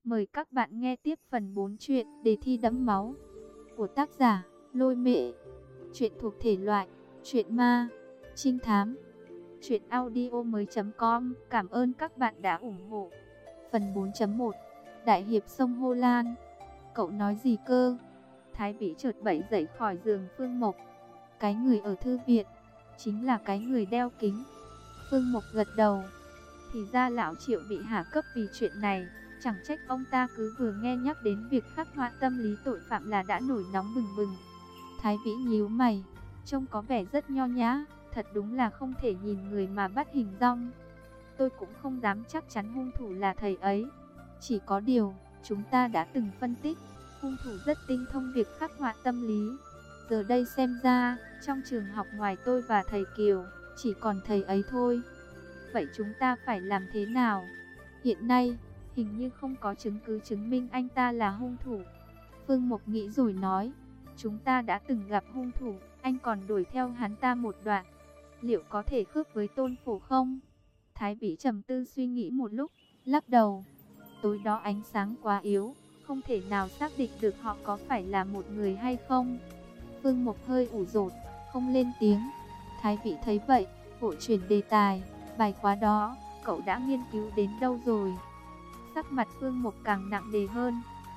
Mời các bạn nghe tiếp phần 4 truyện Đề thi đẫm máu của tác giả Lôi Mệ. Truyện thuộc thể loại truyện ma, trinh thám. Truyệnaudiomoi.com. Cảm ơn các bạn đã ủng hộ. Phần 4.1 Đại hiệp sông Hô Lan. Cậu nói gì cơ? Thái Vĩ chợt bẩy dậy khỏi giường Phương Mộc. Cái người ở thư viện chính là cái người đeo kính. Phương Mộc gật đầu. Thì ra lão Triệu bị hạ cấp vì chuyện này. Chẳng trách ông ta cứ vừa nghe nhắc đến việc khắc họa tâm lý tội phạm là đã nổi nóng bừng bừng. Thái Vĩ nhíu mày, trông có vẻ rất nho nhã, thật đúng là không thể nhìn người mà bắt hình dong. Tôi cũng không dám chắc chắn hung thủ là thầy ấy. Chỉ có điều, chúng ta đã từng phân tích, hung thủ rất tinh thông việc khắc họa tâm lý. Giờ đây xem ra, trong trường học ngoài tôi và thầy Kiều, chỉ còn thầy ấy thôi. Vậy chúng ta phải làm thế nào? Hiện nay, hình như không có chứng cứ chứng minh anh ta là hung thủ. Phương Mộc nghĩ rồi nói, chúng ta đã từng gặp hung thủ, anh còn đuổi theo hắn ta một đoạn. Liệu có thể khớp với Tôn Phổ không? Thái Vĩ trầm tư suy nghĩ một lúc, lắc đầu. Tối đó ánh sáng quá yếu, không thể nào xác định được họ có phải là một người hay không. Phương Mộc hơi ủ rột, không lên tiếng. Thái Vĩ thấy vậy, vội chuyển đề tài. Bài khóa đó, cậu đã nghiên cứu đến đâu rồi? Sắc mặt Phương Mộc càng nặng nề hơn.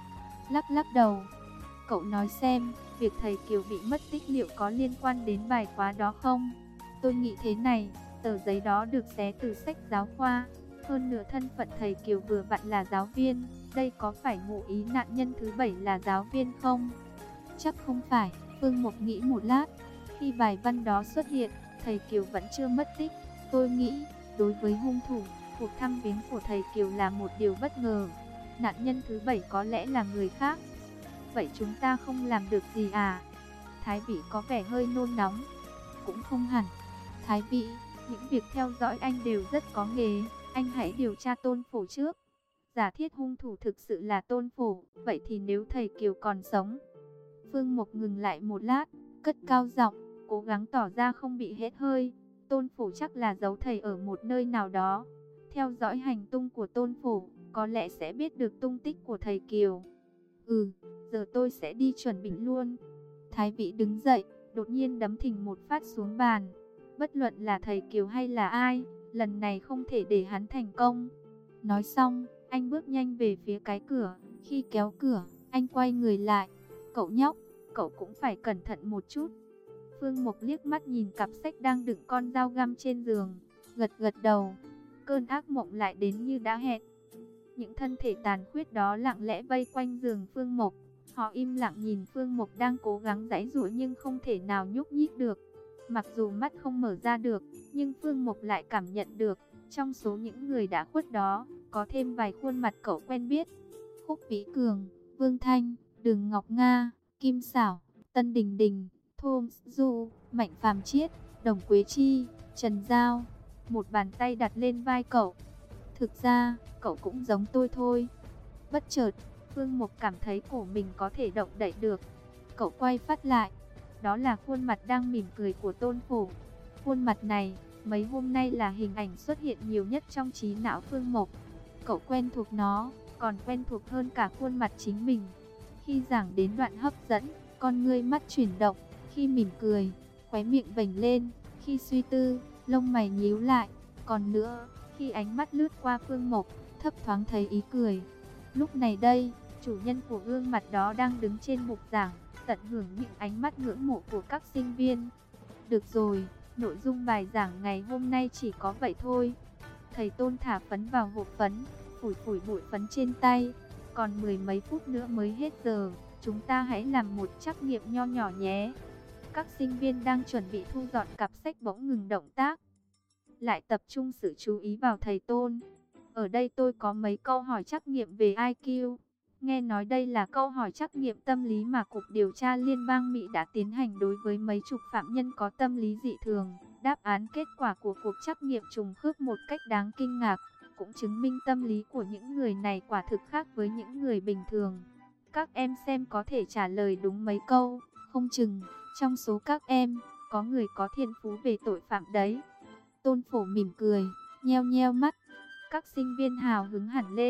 Lắc đầu. Cậu nói xem, việc thầy Kiều bị mất tích liệu có liên quan đến bài khóa đó không? Tôi nghĩ thế này, tờ giấy đó được xé từ sách giáo khoa. Hơn nữa thân phận thầy Kiều vừa vặn là giáo viên. Đây có phải ngụ ý nạn nhân thứ 7 là giáo viên không? Chắc không phải. Phương Mộc nghĩ một lát. Khi bài văn đó xuất hiện, thầy Kiều vẫn chưa mất tích. Tôi nghĩ, đối với hung thủ, cuộc thăm viếng của thầy Kiều là một điều bất ngờ. Nạn nhân thứ 7 có lẽ là người khác. Vậy chúng ta không làm được gì à? Thái Vĩ có vẻ hơi nôn nóng. Cũng không hẳn. Thái Vĩ, những việc theo dõi anh đều rất có nghề. Anh hãy điều tra Tôn Phổ trước. Giả thiết hung thủ thực sự là Tôn Phổ, vậy thì nếu thầy Kiều còn sống? Phương Mộc ngừng lại một lát, cất cao giọng, cố gắng tỏ ra không bị hết hơi. Tôn Phổ chắc là giấu thầy ở một nơi nào đó. Theo dõi hành tung của Tôn Phổ, có lẽ sẽ biết được tung tích của thầy Kiều. Giờ tôi sẽ đi chuẩn bị luôn. Thái Vĩ đứng dậy, đột nhiên đấm thình một phát xuống bàn. Bất luận là thầy Kiều hay là ai, lần này không thể để hắn thành công. Nói xong, anh bước nhanh về phía cái cửa. Khi kéo cửa, anh quay người lại. Cậu nhóc, cậu cũng phải cẩn thận một chút. Phương Mộc liếc mắt nhìn cặp sách đang đựng con dao găm trên giường, gật đầu. Cơn ác mộng lại đến như đã hẹn. Những thân thể tàn khuyết đó lặng lẽ vây quanh giường Phương Mộc. Họ im lặng nhìn Phương Mộc đang cố gắng giãy giụa nhưng không thể nào nhúc nhích được. Mặc dù mắt không mở ra được, nhưng Phương Mộc lại cảm nhận được, trong số những người đã khuất đó, có thêm vài khuôn mặt cậu quen biết. Khúc Vĩ Cường, Vương Thanh, Đường Ngọc Nga, Kim Xảo, Tân Đình Đình, Thôm Du, Mạnh Phàm Chiết, Đồng Quế Chi, Trần Giao. Một bàn tay đặt lên vai cậu. Thực ra, cậu cũng giống tôi thôi. Bất chợt, Phương Mộc cảm thấy cổ mình có thể động đậy được. Cậu quay phát lại. Đó là khuôn mặt đang mỉm cười của Tôn Phổ. Khuôn mặt này, mấy hôm nay là hình ảnh xuất hiện nhiều nhất trong trí não Phương Mộc. Cậu quen thuộc nó, còn quen thuộc hơn cả khuôn mặt chính mình. Khi giảng đến đoạn hấp dẫn, con ngươi mắt chuyển động. Khi mỉm cười, khóe miệng vểnh lên. Khi suy tư, lông mày nhíu lại. Còn nữa, khi ánh mắt lướt qua Phương Mộc, thấp thoáng thấy ý cười. Lúc này đây, chủ nhân của gương mặt đó đang đứng trên bục giảng, tận hưởng những ánh mắt ngưỡng mộ của các sinh viên. Được rồi, nội dung bài giảng ngày hôm nay chỉ có vậy thôi. Thầy Tôn thả phấn vào hộp phấn, phủi phủi bụi phấn trên tay. Còn mười mấy phút nữa mới hết giờ, chúng ta hãy làm một trắc nghiệm nho nhỏ nhé. Các sinh viên đang chuẩn bị thu dọn cặp sách bỗng ngừng động tác, lại tập trung sự chú ý vào thầy Tôn. Ở đây tôi có mấy câu hỏi trắc nghiệm về IQ. Nghe nói đây là câu hỏi trắc nghiệm tâm lý mà Cục Điều tra Liên bang Mỹ đã tiến hành đối với mấy chục phạm nhân có tâm lý dị thường. Đáp án kết quả của cuộc trắc nghiệm trùng khớp một cách đáng kinh ngạc, cũng chứng minh tâm lý của những người này quả thực khác với những người bình thường. Các em xem có thể trả lời đúng mấy câu, không chừng trong số các em có người có thiên phú về tội phạm đấy. Tôn Phổ mỉm cười, nheo nheo mắt. Các sinh viên hào hứng hẳn lên,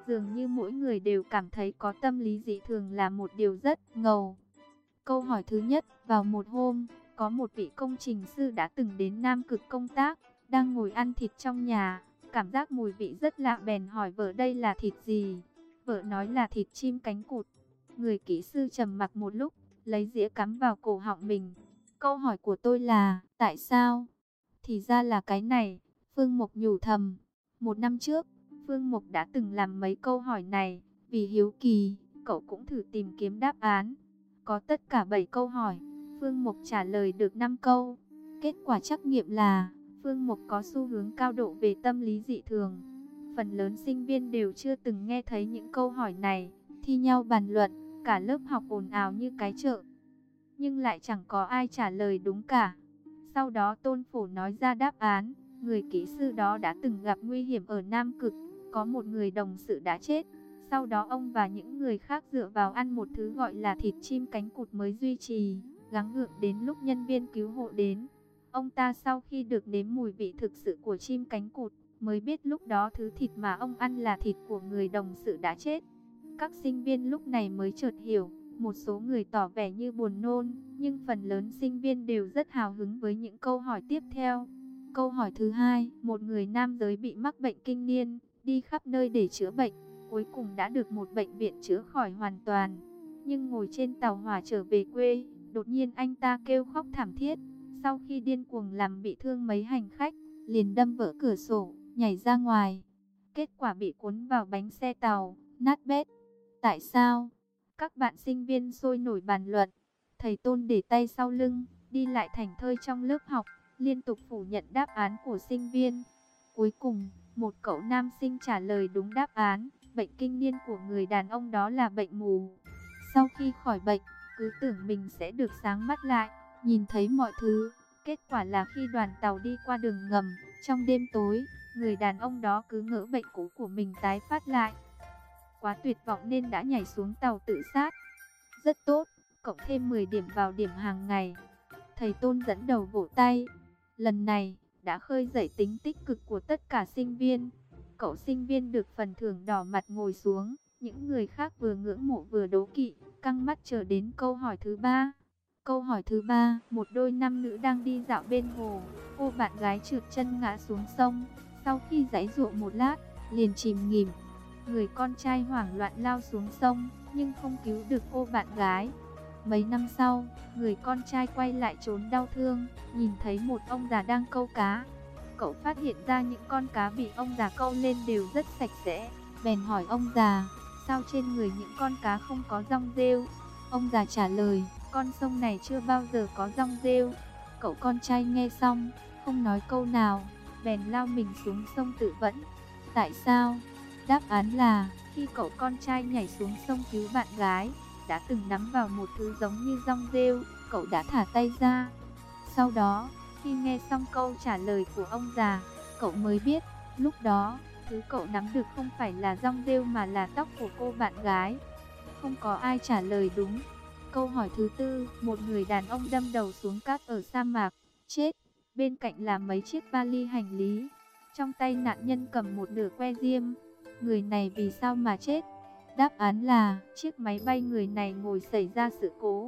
Dường như mỗi người đều cảm thấy có tâm lý dị thường là một điều rất ngầu. Câu hỏi thứ nhất, vào một hôm, có một vị công trình sư đã từng đến Nam Cực công tác, đang ngồi ăn thịt trong nhà, cảm giác mùi vị rất lạ bèn hỏi vợ đây là thịt gì. Vợ nói là thịt chim cánh cụt. Người kỹ sư trầm mặc một lúc, lấy dĩa cắm vào cổ họng mình. Câu hỏi của tôi là, tại sao? Thì ra là cái này, Phương Mộc nhủ thầm. Một năm trước, Phương Mộc đã từng làm mấy câu hỏi này, vì hiếu kỳ, cậu cũng thử tìm kiếm đáp án. Có tất cả 7 câu hỏi, Phương Mộc trả lời được 5 câu. Kết quả trắc nghiệm là, Phương Mộc có xu hướng cao độ về tâm lý dị thường. Phần lớn sinh viên đều chưa từng nghe thấy những câu hỏi này, thi nhau bàn luận, cả lớp học ồn ào như cái chợ. Nhưng lại chẳng có ai trả lời đúng cả. Sau đó Tôn Phổ nói ra đáp án, người kỹ sư đó đã từng gặp nguy hiểm ở Nam Cực, có một người đồng sự đã chết. Sau đó ông và những người khác dựa vào ăn một thứ gọi là thịt chim cánh cụt mới duy trì, gắng gượng đến lúc nhân viên cứu hộ đến. Ông ta sau khi được nếm mùi vị thực sự của chim cánh cụt, mới biết lúc đó thứ thịt mà ông ăn là thịt của người đồng sự đã chết. Các sinh viên lúc này mới chợt hiểu, một số người tỏ vẻ như buồn nôn, nhưng phần lớn sinh viên đều rất hào hứng với những câu hỏi tiếp theo. Câu hỏi thứ hai, một người nam giới bị mắc bệnh kinh niên, đi khắp nơi để chữa bệnh, cuối cùng đã được một bệnh viện chữa khỏi hoàn toàn. Nhưng ngồi trên tàu hỏa trở về quê, đột nhiên anh ta kêu khóc thảm thiết. Sau khi điên cuồng làm bị thương mấy hành khách, liền đâm vỡ cửa sổ, nhảy ra ngoài. Kết quả bị cuốn vào bánh xe tàu, nát bét. Tại sao? Các bạn sinh viên sôi nổi bàn luận. Thầy Tôn để tay sau lưng, đi lại thảnh thơi trong lớp học, liên tục phủ nhận đáp án của sinh viên. Cuối cùng, một cậu nam sinh trả lời đúng đáp án. Bệnh kinh niên của người đàn ông đó là bệnh mù. Sau khi khỏi bệnh, cứ tưởng mình sẽ được sáng mắt lại, nhìn thấy mọi thứ. Kết quả là khi đoàn tàu đi qua đường ngầm, trong đêm tối, người đàn ông đó cứ ngỡ bệnh cũ của mình tái phát lại. Quá tuyệt vọng nên đã nhảy xuống tàu tự sát. Rất tốt, cộng thêm 10 điểm vào điểm hàng ngày. Thầy Tôn dẫn đầu vỗ tay. Lần này, đã khơi dậy tính tích cực của tất cả sinh viên. Cậu sinh viên được phần thưởng đỏ mặt ngồi xuống. Những người khác vừa ngưỡng mộ vừa đố kỵ, căng mắt chờ đến câu hỏi thứ ba. Câu hỏi thứ ba, một đôi nam nữ đang đi dạo bên hồ. Cô bạn gái trượt chân ngã xuống sông. Sau khi giãy giụa một lát, liền chìm nghỉm. Người con trai hoảng loạn lao xuống sông, nhưng không cứu được cô bạn gái. Mấy năm sau, người con trai quay lại trốn đau thương, nhìn thấy một ông già đang câu cá. Cậu phát hiện ra những con cá bị ông già câu lên đều rất sạch sẽ, bèn hỏi ông già, sao trên người những con cá không có dong rêu? Ông già trả lời, con sông này chưa bao giờ có dong rêu. Cậu con trai nghe xong, không nói câu nào, bèn lao mình xuống sông tự vẫn. Tại sao? Đáp án là, khi cậu con trai nhảy xuống sông cứu bạn gái, đã từng nắm vào một thứ giống như dong rêu, cậu đã thả tay ra. Sau đó, khi nghe xong câu trả lời của ông già, cậu mới biết, lúc đó, thứ cậu nắm được không phải là dong rêu mà là tóc của cô bạn gái. Không có ai trả lời đúng. Câu hỏi thứ tư, một người đàn ông đâm đầu xuống cát ở sa mạc, chết. Bên cạnh là mấy chiếc vali hành lý. Trong tay nạn nhân cầm một nửa que diêm. Người này vì sao mà chết? Đáp án là chiếc máy bay người này ngồi xảy ra sự cố.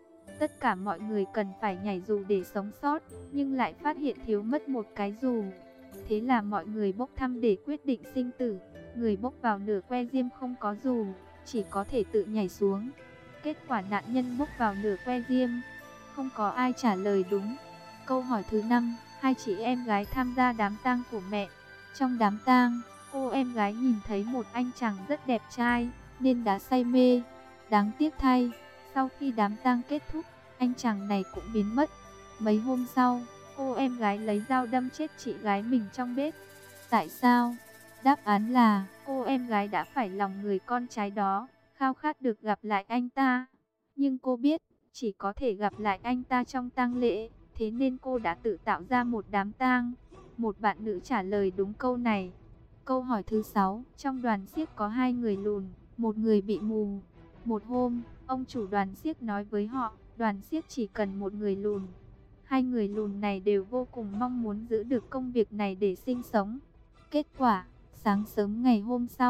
Tất cả mọi người cần phải nhảy dù để sống sót, nhưng lại phát hiện thiếu mất một cái dù. Thế là mọi người bốc thăm để quyết định sinh tử. Người bốc vào nửa que diêm không có dù, chỉ có thể tự nhảy xuống. Kết quả nạn nhân bốc vào nửa que diêm. Không có ai trả lời đúng. Câu hỏi thứ 5, hai chị em gái tham gia đám tang của mẹ. Trong đám tang, cô em gái nhìn thấy một anh chàng rất đẹp trai, nên đã say mê. Đáng tiếc thay, sau khi đám tang kết thúc, anh chàng này cũng biến mất. Mấy hôm sau, cô em gái lấy dao đâm chết chị gái mình trong bếp. Tại sao? Đáp án là, cô em gái đã phải lòng người con trai đó, khao khát được gặp lại anh ta. Nhưng cô biết, chỉ có thể gặp lại anh ta trong tang lễ, thế nên cô đã tự tạo ra một đám tang. Một bạn nữ trả lời đúng câu này. Câu hỏi thứ 6, trong đoàn xiếc có 2 người lùn, một người bị mù. Một hôm, ông chủ đoàn xiếc nói với họ, đoàn xiếc chỉ cần một người lùn. 2 người lùn này đều vô cùng mong muốn giữ được công việc này để sinh sống. Kết quả, sáng sớm ngày hôm sau,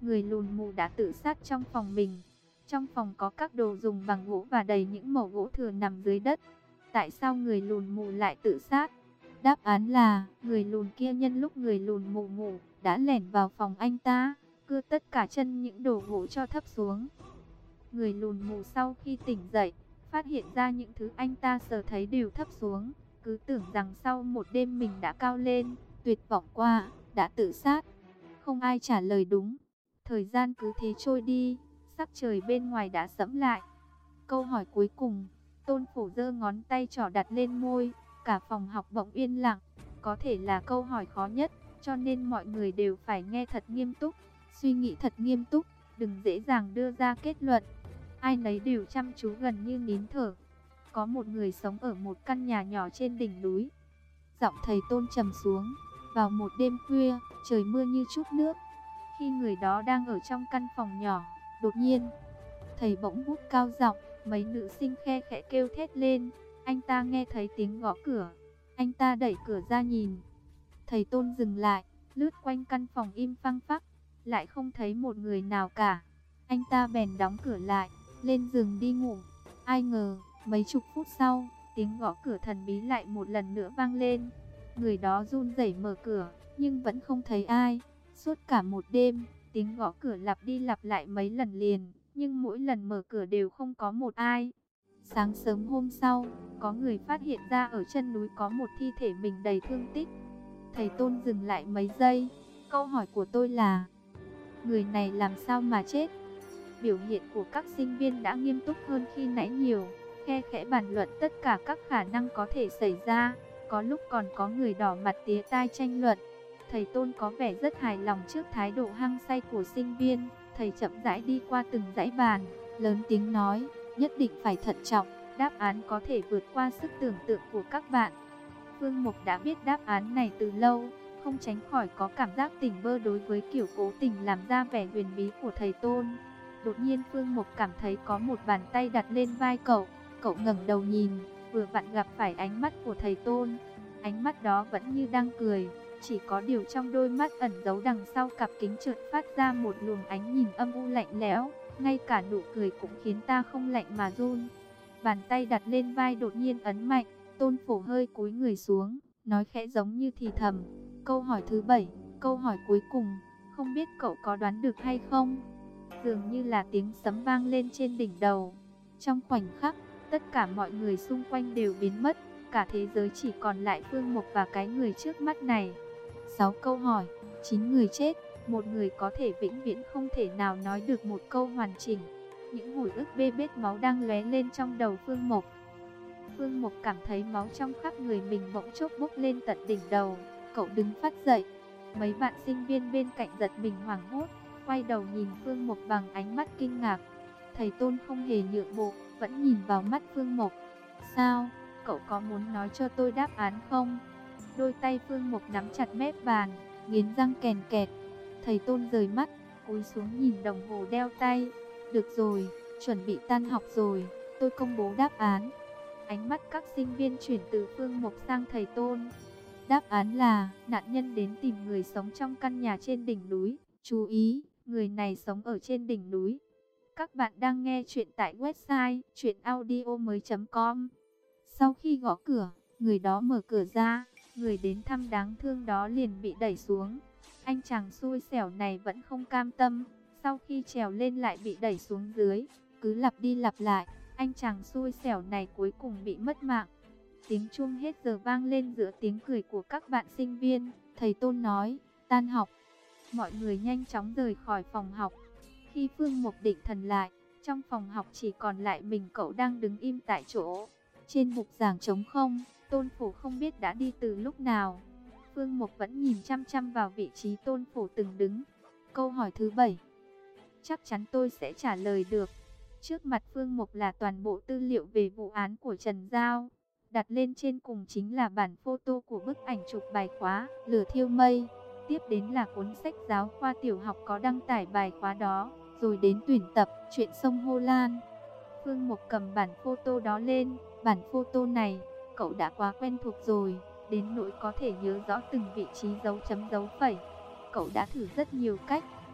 Người lùn mù đã tự sát trong phòng mình. Trong phòng có các đồ dùng bằng gỗ và đầy những mẩu gỗ thừa nằm dưới đất. Tại sao người lùn mù lại tự sát? Đáp án là, người lùn kia nhân lúc người lùn mù ngủ, đã lẻn vào phòng anh ta, cưa tất cả chân những đồ gỗ cho thấp xuống. Người lùn mù sau khi tỉnh dậy, phát hiện ra những thứ anh ta sờ thấy đều thấp xuống, cứ tưởng rằng sau một đêm mình đã cao lên, tuyệt vọng qua, đã tự sát. Không ai trả lời đúng. Thời gian cứ thế trôi đi, sắc trời bên ngoài đã sẫm lại. Câu hỏi cuối cùng, Tôn Phổ giơ ngón tay trỏ đặt lên môi, cả phòng học bỗng yên lặng. Có thể là câu hỏi khó nhất, cho nên mọi người đều phải nghe thật nghiêm túc, suy nghĩ thật nghiêm túc, đừng dễ dàng đưa ra kết luận. Ai nấy đều chăm chú gần như nín thở. Có một người sống ở một căn nhà nhỏ trên đỉnh núi. Giọng thầy Tôn trầm xuống. Vào một đêm khuya, trời mưa như chút nước. Khi người đó đang ở trong căn phòng nhỏ, đột nhiên, thầy bỗng vút cao giọng, mấy nữ sinh khe khẽ kêu thét lên. Anh ta nghe thấy tiếng gõ cửa. Anh ta đẩy cửa ra nhìn. Thầy Tôn dừng lại, lướt quanh căn phòng im phăng phắc, lại không thấy một người nào cả. Anh ta bèn đóng cửa lại, lên giường đi ngủ. Ai ngờ, mấy chục phút sau, tiếng gõ cửa thần bí lại một lần nữa vang lên. Người đó run rẩy mở cửa, nhưng vẫn không thấy ai. Suốt cả một đêm, tiếng gõ cửa lặp đi lặp lại mấy lần liền, nhưng mỗi lần mở cửa đều không có một ai. Sáng sớm hôm sau, có người phát hiện ra ở chân núi có một thi thể mình đầy thương tích. Thầy Tôn dừng lại mấy giây. Câu hỏi của tôi là, người này làm sao mà chết? Biểu hiện của các sinh viên đã nghiêm túc hơn khi nãy nhiều, khe khẽ bàn luận tất cả các khả năng có thể xảy ra. Có lúc còn có người đỏ mặt tía tai tranh luận. Thầy Tôn có vẻ rất hài lòng trước thái độ hăng say của sinh viên. Thầy chậm rãi đi qua từng dãy bàn, lớn tiếng nói, nhất định phải thận trọng, đáp án có thể vượt qua sức tưởng tượng của các bạn. Phương Mục đã biết đáp án này từ lâu, không tránh khỏi có cảm giác tỉnh bơ đối với kiểu cố tình làm ra vẻ huyền bí của thầy Tôn. Đột nhiên Phương Mục cảm thấy có một bàn tay đặt lên vai cậu. Cậu ngẩng đầu nhìn, vừa vặn gặp phải ánh mắt của thầy Tôn. Ánh mắt đó vẫn như đang cười, chỉ có điều trong đôi mắt ẩn giấu đằng sau cặp kính chợt phát ra một luồng ánh nhìn âm u lạnh lẽo. Ngay cả nụ cười cũng khiến ta không lạnh mà run. Bàn tay đặt lên vai đột nhiên ấn mạnh. Tôn Phổ hơi cúi người xuống, nói khẽ giống như thì thầm. Câu hỏi thứ 7, câu hỏi cuối cùng, không biết cậu có đoán được hay không? Dường như là tiếng sấm vang lên trên đỉnh đầu. Trong khoảnh khắc, tất cả mọi người xung quanh đều biến mất. Cả thế giới chỉ còn lại Phương Mục và cái người trước mắt này. 6 câu hỏi, 9 người chết. Một người có thể vĩnh viễn không thể nào nói được một câu hoàn chỉnh. Những hồi ức bê bết máu đang lóe lên trong đầu Phương Mục. Phương Mục cảm thấy máu trong khắp người mình bỗng chốc bốc lên tận đỉnh đầu. Cậu đứng phát dậy. Mấy bạn sinh viên bên cạnh giật mình hoảng hốt, quay đầu nhìn Phương Mục bằng ánh mắt kinh ngạc. Thầy Tôn không hề nhượng bộ, vẫn nhìn vào mắt Phương Mục. Sao? Cậu có muốn nói cho tôi đáp án không? Đôi tay Phương Mục nắm chặt mép bàn, nghiến răng kèn kẹt. Thầy Tôn rời mắt, cúi xuống nhìn đồng hồ đeo tay. Được rồi, chuẩn bị tan học rồi, tôi công bố đáp án. Ánh mắt các sinh viên chuyển từ Phương Mục sang thầy Tôn. Đáp án là, nạn nhân đến tìm người sống trong căn nhà trên đỉnh núi. Chú ý, người này sống ở trên đỉnh núi. Các bạn đang nghe chuyện tại website chuyenaudio.com. Sau khi gõ cửa, người đó mở cửa ra. Người đến thăm đáng thương đó liền bị đẩy xuống. Anh chàng xui xẻo này vẫn không cam tâm. Sau khi trèo lên lại bị đẩy xuống dưới. Cứ lặp đi lặp lại, anh chàng xui xẻo này cuối cùng bị mất mạng. Tiếng chuông hết giờ vang lên giữa tiếng cười của các bạn sinh viên. Thầy Tôn nói, tan học. Mọi người nhanh chóng rời khỏi phòng học. Khi Phương Mục định thần lại, trong phòng học chỉ còn lại mình cậu đang đứng im tại chỗ. Trên bục giảng trống không, Tôn Phổ không biết đã đi từ lúc nào. Phương Mục vẫn nhìn chăm chăm vào vị trí Tôn Phổ từng đứng. Câu hỏi thứ 7. Chắc chắn tôi sẽ trả lời được. Trước mặt Phương Mục là toàn bộ tư liệu về vụ án của Trần Giao. Đặt lên trên cùng chính là bản photo của bức ảnh chụp bài khóa Lửa Thiêu Mây. Tiếp đến là cuốn sách giáo khoa tiểu học có đăng tải bài khóa đó. Rồi đến tuyển tập Chuyện Sông Hô Lan. Phương Mục cầm bản photo đó lên. Bản photo này, cậu đã quá quen thuộc rồi, đến nỗi có thể nhớ rõ từng vị trí dấu chấm dấu phẩy. Cậu đã thử rất nhiều cách,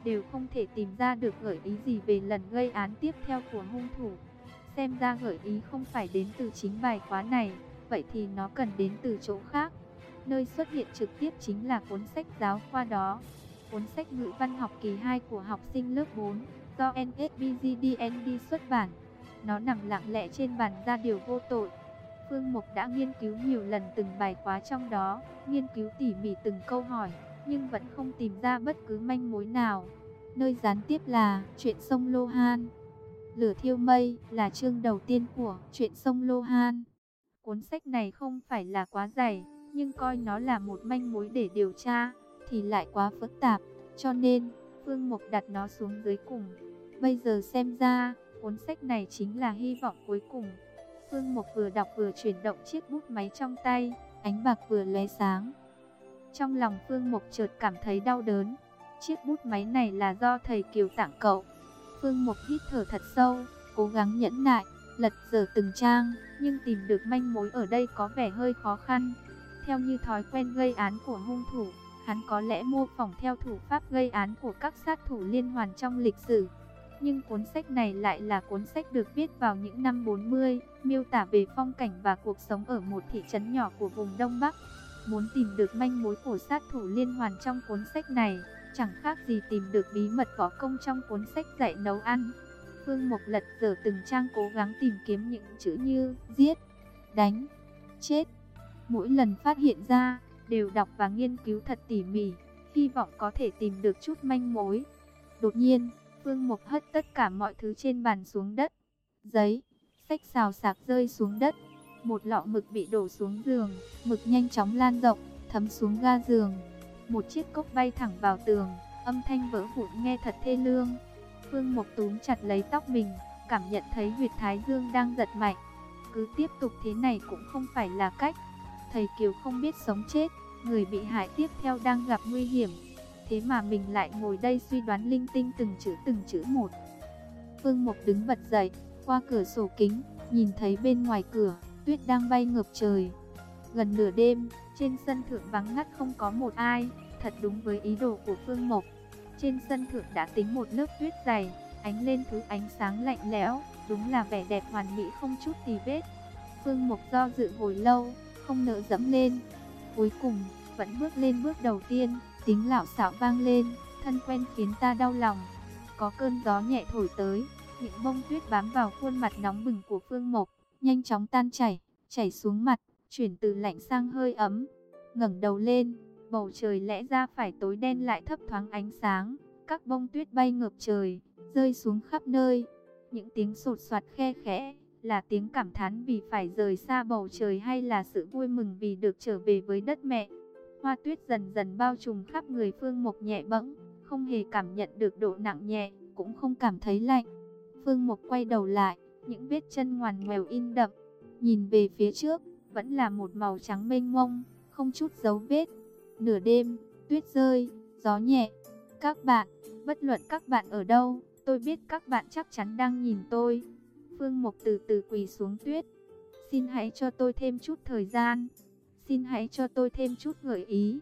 đều không thể tìm ra được gợi ý gì về lần gây án tiếp theo của hung thủ. Xem ra gợi ý không phải đến từ chính bài khóa này, vậy thì nó cần đến từ chỗ khác. Nơi xuất hiện trực tiếp chính là cuốn sách giáo khoa đó. Cuốn sách ngữ văn học kỳ 2 của học sinh lớp 4, do NSBGDND xuất bản. Nó nằm lặng lẽ trên bàn ra điều vô tội. Phương Mục đã nghiên cứu nhiều lần từng bài khóa trong đó, nghiên cứu tỉ mỉ từng câu hỏi, nhưng vẫn không tìm ra bất cứ manh mối nào. Nơi gián tiếp là Chuyện sông Lô Han. Lửa thiêu mây là chương đầu tiên của Chuyện sông Lô Han. Cuốn sách này không phải là quá dày, nhưng coi nó là một manh mối để điều tra thì lại quá phức tạp, cho nên Phương Mục đặt nó xuống dưới cùng. Bây giờ xem ra, cuốn sách này chính là hy vọng cuối cùng. Phương Mục vừa đọc vừa chuyển động chiếc bút máy trong tay, ánh bạc vừa lóe sáng. Trong lòng Phương Mục chợt cảm thấy đau đớn. Chiếc bút máy này là do thầy Kiều tặng cậu. Phương Mục hít thở thật sâu, cố gắng nhẫn nại, lật dở từng trang, nhưng tìm được manh mối ở đây có vẻ hơi khó khăn. Theo như thói quen gây án của hung thủ, hắn có lẽ mô phỏng theo thủ pháp gây án của các sát thủ liên hoàn trong lịch sử. Nhưng cuốn sách này lại là cuốn sách được viết vào những năm 40, miêu tả về phong cảnh và cuộc sống ở một thị trấn nhỏ của vùng Đông Bắc. Muốn tìm được manh mối của sát thủ liên hoàn trong cuốn sách này, chẳng khác gì tìm được bí mật võ công trong cuốn sách dạy nấu ăn. Phương Mục lật dở từng trang cố gắng tìm kiếm những chữ như giết, đánh, chết. Mỗi lần phát hiện ra, đều đọc và nghiên cứu thật tỉ mỉ, hy vọng có thể tìm được chút manh mối. Đột nhiên, Phương Mục hất tất cả mọi thứ trên bàn xuống đất. Giấy, sách xào xạc rơi xuống đất. Một lọ mực bị đổ xuống giường, mực nhanh chóng lan rộng, thấm xuống ga giường. Một chiếc cốc bay thẳng vào tường, âm thanh vỡ vụn nghe thật thê lương. Phương Mục túm chặt lấy tóc mình, cảm nhận thấy huyệt thái dương đang giật mạnh. Cứ tiếp tục thế này cũng không phải là cách. Thầy Kiều không biết sống chết, người bị hại tiếp theo đang gặp nguy hiểm. Thế mà mình lại ngồi đây suy đoán linh tinh từng chữ một. Phương Mục đứng bật dậy, qua cửa sổ kính, nhìn thấy bên ngoài cửa, tuyết đang bay ngập trời. Gần nửa đêm, trên sân thượng vắng ngắt không có một ai, thật đúng với ý đồ của Phương Mục. Trên sân thượng đã tính một lớp tuyết dày, ánh lên thứ ánh sáng lạnh lẽo, đúng là vẻ đẹp hoàn mỹ không chút tì vết. Phương Mục do dự hồi lâu, không nỡ dẫm lên. Cuối cùng, vẫn bước lên bước đầu tiên, tiếng lạo xạo vang lên, thân quen khiến ta đau lòng. Có cơn gió nhẹ thổi tới, những bông tuyết bám vào khuôn mặt nóng bừng của Phương Mục, nhanh chóng tan chảy xuống mặt, chuyển từ lạnh sang hơi ấm. Ngẩng đầu lên, bầu trời lẽ ra phải tối đen lại thấp thoáng ánh sáng, các bông tuyết bay ngập trời, rơi xuống khắp nơi. Những tiếng sột soạt khe khẽ, là tiếng cảm thán vì phải rời xa bầu trời hay là sự vui mừng vì được trở về với đất mẹ. Hoa tuyết dần dần bao trùm khắp người Phương Mục nhẹ bẫng, không hề cảm nhận được độ nặng nhẹ, cũng không cảm thấy lạnh. Phương Mục quay đầu lại, những vết chân ngoằn ngoèo in đậm, nhìn về phía trước, vẫn là một màu trắng mênh mông, không chút dấu vết. Nửa đêm, tuyết rơi, gió nhẹ. Các bạn, bất luận các bạn ở đâu, tôi biết các bạn chắc chắn đang nhìn tôi. Phương Mục từ từ quỳ xuống tuyết. Xin hãy cho tôi thêm chút thời gian. Xin hãy cho tôi thêm chút gợi ý.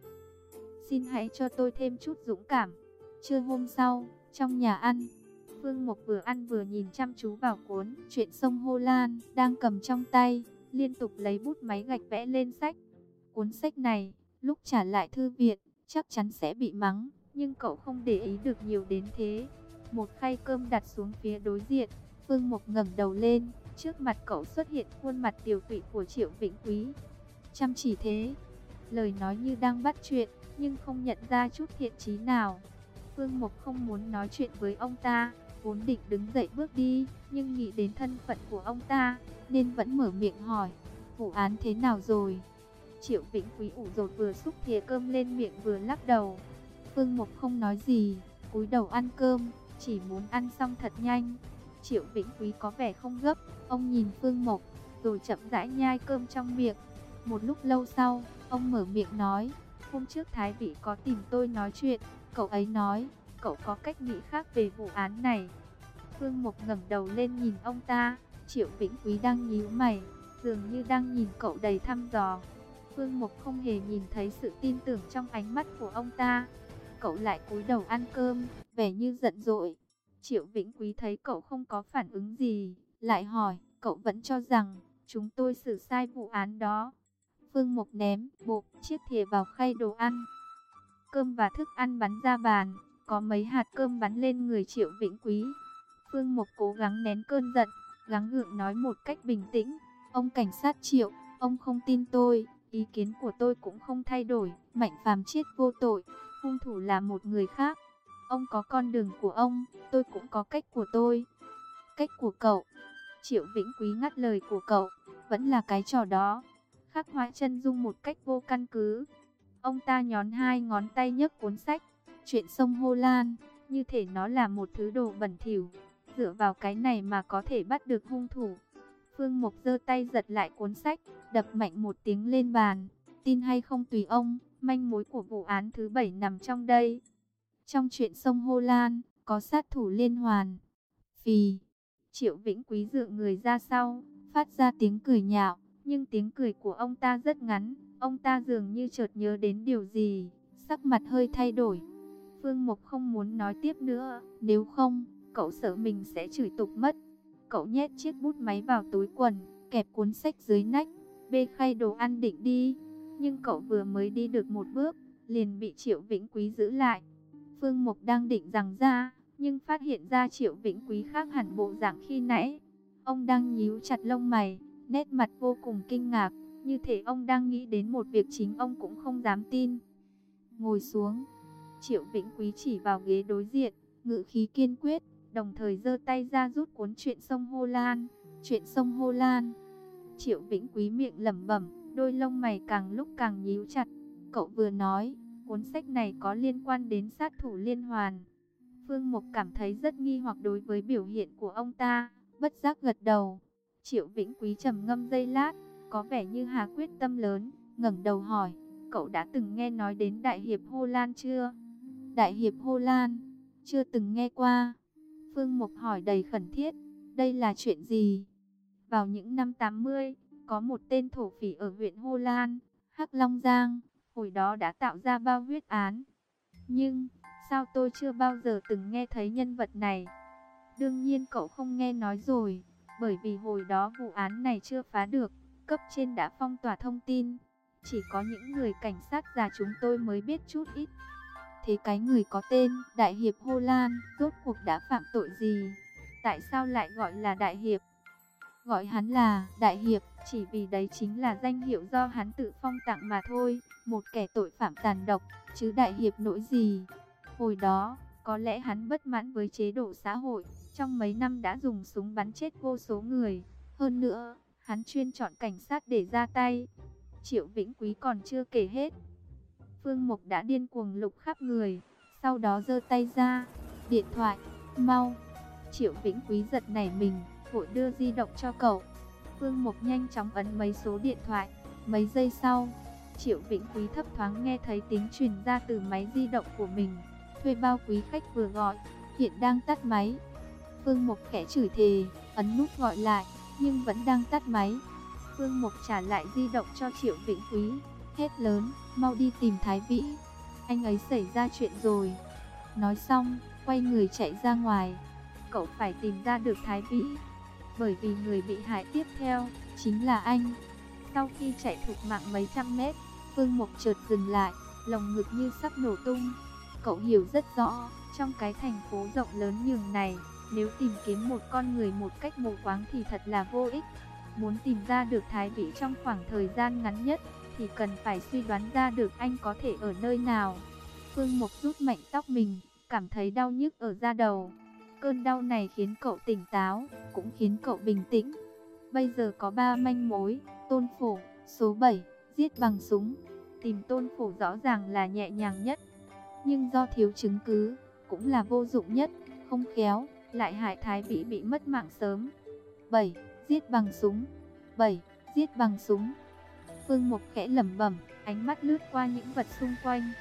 Xin hãy cho tôi thêm chút dũng cảm. Trưa hôm sau, trong nhà ăn, Phương Mục vừa ăn vừa nhìn chăm chú vào cuốn Chuyện sông Hô Lan đang cầm trong tay, liên tục lấy bút máy gạch vẽ lên sách. Cuốn sách này, lúc trả lại thư viện, chắc chắn sẽ bị mắng, nhưng cậu không để ý được nhiều đến thế. Một khay cơm đặt xuống phía đối diện, Phương Mục ngẩng đầu lên, trước mặt cậu xuất hiện khuôn mặt tiều tụy của Triệu Vĩnh Quý. Chăm chỉ thế, lời nói như đang bắt chuyện, nhưng không nhận ra chút thiện chí nào. Phương Mục không muốn nói chuyện với ông ta, vốn định đứng dậy bước đi, nhưng nghĩ đến thân phận của ông ta, nên vẫn mở miệng hỏi, vụ án thế nào rồi? Triệu Vĩnh Quý ủ rột vừa xúc thìa cơm lên miệng vừa lắc đầu. Phương Mục không nói gì, cúi đầu ăn cơm, chỉ muốn ăn xong thật nhanh. Triệu Vĩnh Quý có vẻ không gấp, ông nhìn Phương Mục, rồi chậm rãi nhai cơm trong miệng. Một lúc lâu sau, ông mở miệng nói, hôm trước Thái Vĩ có tìm tôi nói chuyện, cậu ấy nói, cậu có cách nghĩ khác về vụ án này. Phương Mục ngẩng đầu lên nhìn ông ta, Triệu Vĩnh Quý đang nhíu mày, dường như đang nhìn cậu đầy thăm dò. Phương Mục không hề nhìn thấy sự tin tưởng trong ánh mắt của ông ta. cậu lại cúi đầu ăn cơm, vẻ như giận dỗi. Triệu Vĩnh Quý thấy cậu không có phản ứng gì, lại hỏi, cậu vẫn cho rằng chúng tôi xử sai vụ án đó. Phương Mục ném bộp chiếc thìa vào khay đồ ăn. Cơm và thức ăn bắn ra bàn, có mấy hạt cơm bắn lên người Triệu Vĩnh Quý. Phương Mục cố gắng nén cơn giận, gắng gượng nói một cách bình tĩnh. Ông cảnh sát Triệu, ông không tin tôi, ý kiến của tôi cũng không thay đổi. Mạnh Phàm chết vô tội, hung thủ là một người khác. Ông có con đường của ông, tôi cũng có cách của tôi. Cách của cậu? Triệu Vĩnh Quý ngắt lời của cậu, vẫn là cái trò đó. Khắc họa chân dung một cách vô căn cứ. Ông ta nhón hai ngón tay nhấc cuốn sách, Chuyện sông Hồ Lan, như thể nó là một thứ đồ bẩn thỉu. Dựa vào cái này mà có thể bắt được hung thủ. Phương Mục giơ tay giật lại cuốn sách, đập mạnh một tiếng lên bàn. Tin hay không tùy ông, manh mối của vụ án thứ 7 nằm trong đây. Trong Chuyện sông Hồ Lan, có sát thủ liên hoàn. Phì. Triệu Vĩnh Quý dựa người ra sau, phát ra tiếng cười nhạo. Nhưng tiếng cười của ông ta rất ngắn. Ông ta dường như chợt nhớ đến điều gì, sắc mặt hơi thay đổi. Phương Mục không muốn nói tiếp nữa, nếu không, cậu sợ mình sẽ chửi tục mất. Cậu nhét chiếc bút máy vào túi quần, kẹp cuốn sách dưới nách, bê khay đồ ăn định đi. Nhưng cậu vừa mới đi được một bước, liền bị Triệu Vĩnh Quý giữ lại. Phương Mục đang định giằng ra, nhưng phát hiện ra Triệu Vĩnh Quý khác hẳn bộ dạng khi nãy. Ông đang nhíu chặt lông mày, nét mặt vô cùng kinh ngạc, như thể ông đang nghĩ đến một việc chính ông cũng không dám tin. Ngồi xuống. Triệu Vĩnh Quý chỉ vào ghế đối diện, ngữ khí kiên quyết, đồng thời giơ tay ra rút cuốn Chuyện sông Hồ Lan. Chuyện sông Hồ Lan. Triệu Vĩnh Quý miệng lẩm bẩm, đôi lông mày càng lúc càng nhíu chặt. Cậu vừa nói, cuốn sách này có liên quan đến sát thủ liên hoàn. Phương Mục cảm thấy rất nghi hoặc đối với biểu hiện của ông ta, bất giác gật đầu. Triệu Vĩnh Quý trầm ngâm giây lát, có vẻ như hà quyết tâm lớn, ngẩng đầu hỏi, cậu đã từng nghe nói đến Đại hiệp Hồ Lan chưa? Đại hiệp Hồ Lan, chưa từng nghe qua. Phương Mục hỏi đầy khẩn thiết, đây là chuyện gì? Vào những năm 80, có một tên thổ phỉ ở huyện Hồ Lan, Hắc Long Giang, hồi đó đã tạo ra bao huyết án. Nhưng, sao tôi chưa bao giờ từng nghe thấy nhân vật này? Đương nhiên cậu không nghe nói rồi, bởi vì hồi đó vụ án này chưa phá được, cấp trên đã phong tỏa thông tin. Chỉ có những người cảnh sát già chúng tôi mới biết chút ít. Thế cái người có tên Đại hiệp Hồ Lan rốt cuộc đã phạm tội gì? Tại sao lại gọi là Đại hiệp? Gọi hắn là Đại hiệp chỉ vì đấy chính là danh hiệu do hắn tự phong tặng mà thôi. Một kẻ tội phạm tàn độc, chứ Đại hiệp nỗi gì? Hồi đó, có lẽ hắn bất mãn với chế độ xã hội, trong mấy năm đã dùng súng bắn chết vô số người. Hơn nữa, hắn chuyên chọn cảnh sát để ra tay. Triệu Vĩnh Quý còn chưa kể hết. Phương Mục đã điên cuồng lục khắp người, sau đó giơ tay ra. Điện thoại, mau. Triệu Vĩnh Quý giật nảy mình, vội đưa di động cho cậu. Phương Mục nhanh chóng ấn mấy số điện thoại. Mấy giây sau, Triệu Vĩnh Quý thấp thoáng nghe thấy tiếng truyền ra từ máy di động của mình. Thuê bao quý khách vừa gọi, hiện đang tắt máy. Phương Mục khẽ chửi thề, ấn nút gọi lại, nhưng vẫn đang tắt máy. Phương Mục trả lại di động cho Triệu Vĩnh Quý, hét lớn, mau đi tìm Thái Vĩ. Anh ấy xảy ra chuyện rồi. Nói xong, quay người chạy ra ngoài. Cậu phải tìm ra được Thái Vĩ, bởi vì người bị hại tiếp theo chính là anh. Sau khi chạy thục mạng mấy trăm mét, Phương Mục chợt dừng lại, lồng ngực như sắp nổ tung. Cậu hiểu rất rõ, trong cái thành phố rộng lớn nhường này, nếu tìm kiếm một con người một cách mù quáng thì thật là vô ích. Muốn tìm ra được Thái Vĩ trong khoảng thời gian ngắn nhất, thì cần phải suy đoán ra được anh có thể ở nơi nào. Phương Mục rút mạnh tóc mình, cảm thấy đau nhức ở da đầu. Cơn đau này khiến cậu tỉnh táo, cũng khiến cậu bình tĩnh. Bây giờ có 3 manh mối. Tôn Phổ, số 7, giết bằng súng. Tìm Tôn Phổ rõ ràng là nhẹ nhàng nhất, nhưng do thiếu chứng cứ, cũng là vô dụng nhất. Không khéo, lại hại Thái Vĩ bị mất mạng sớm. 7. Giết bằng súng. 7. Giết bằng súng. Phương Mục khẽ lẩm bẩm, ánh mắt lướt qua những vật xung quanh.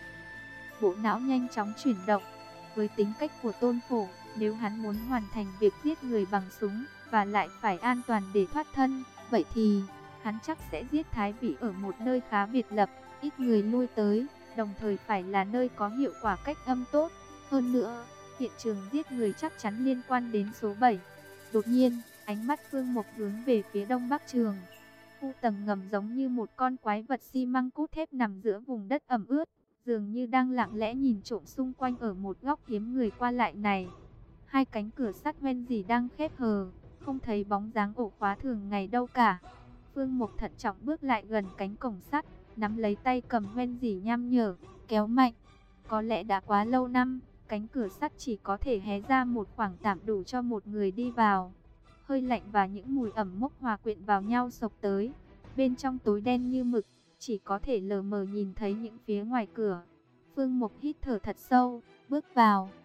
Bộ não nhanh chóng chuyển động. Với tính cách của Tôn Phổ, nếu hắn muốn hoàn thành việc giết người bằng súng, và lại phải an toàn để thoát thân, vậy thì hắn chắc sẽ giết Thái Vĩ ở một nơi khá biệt lập, ít người lui tới, đồng thời phải là nơi có hiệu quả cách âm tốt. Hơn nữa, hiện trường giết người chắc chắn liên quan đến số 7. Đột nhiên, ánh mắt Phương Mộc hướng về phía đông bắc trường. Khu tầng ngầm giống như một con quái vật xi măng cốt thép nằm giữa vùng đất ẩm ướt, dường như đang lặng lẽ nhìn trộm xung quanh ở một góc hiếm người qua lại này. Hai cánh cửa sắt hoen dỉ đang khép hờ, không thấy bóng dáng ổ khóa thường ngày đâu cả. Phương Mộc thận trọng bước lại gần cánh cổng sắt, nắm lấy tay cầm hoen dỉ nham nhở, kéo mạnh. Có lẽ đã quá lâu năm, cánh cửa sắt chỉ có thể hé ra một khoảng tạm đủ cho một người đi vào. Hơi lạnh và những mùi ẩm mốc hòa quyện vào nhau xộc tới. Bên trong tối đen như mực, chỉ có thể lờ mờ nhìn thấy những phía ngoài cửa. Phương Mộc hít thở thật sâu, bước vào.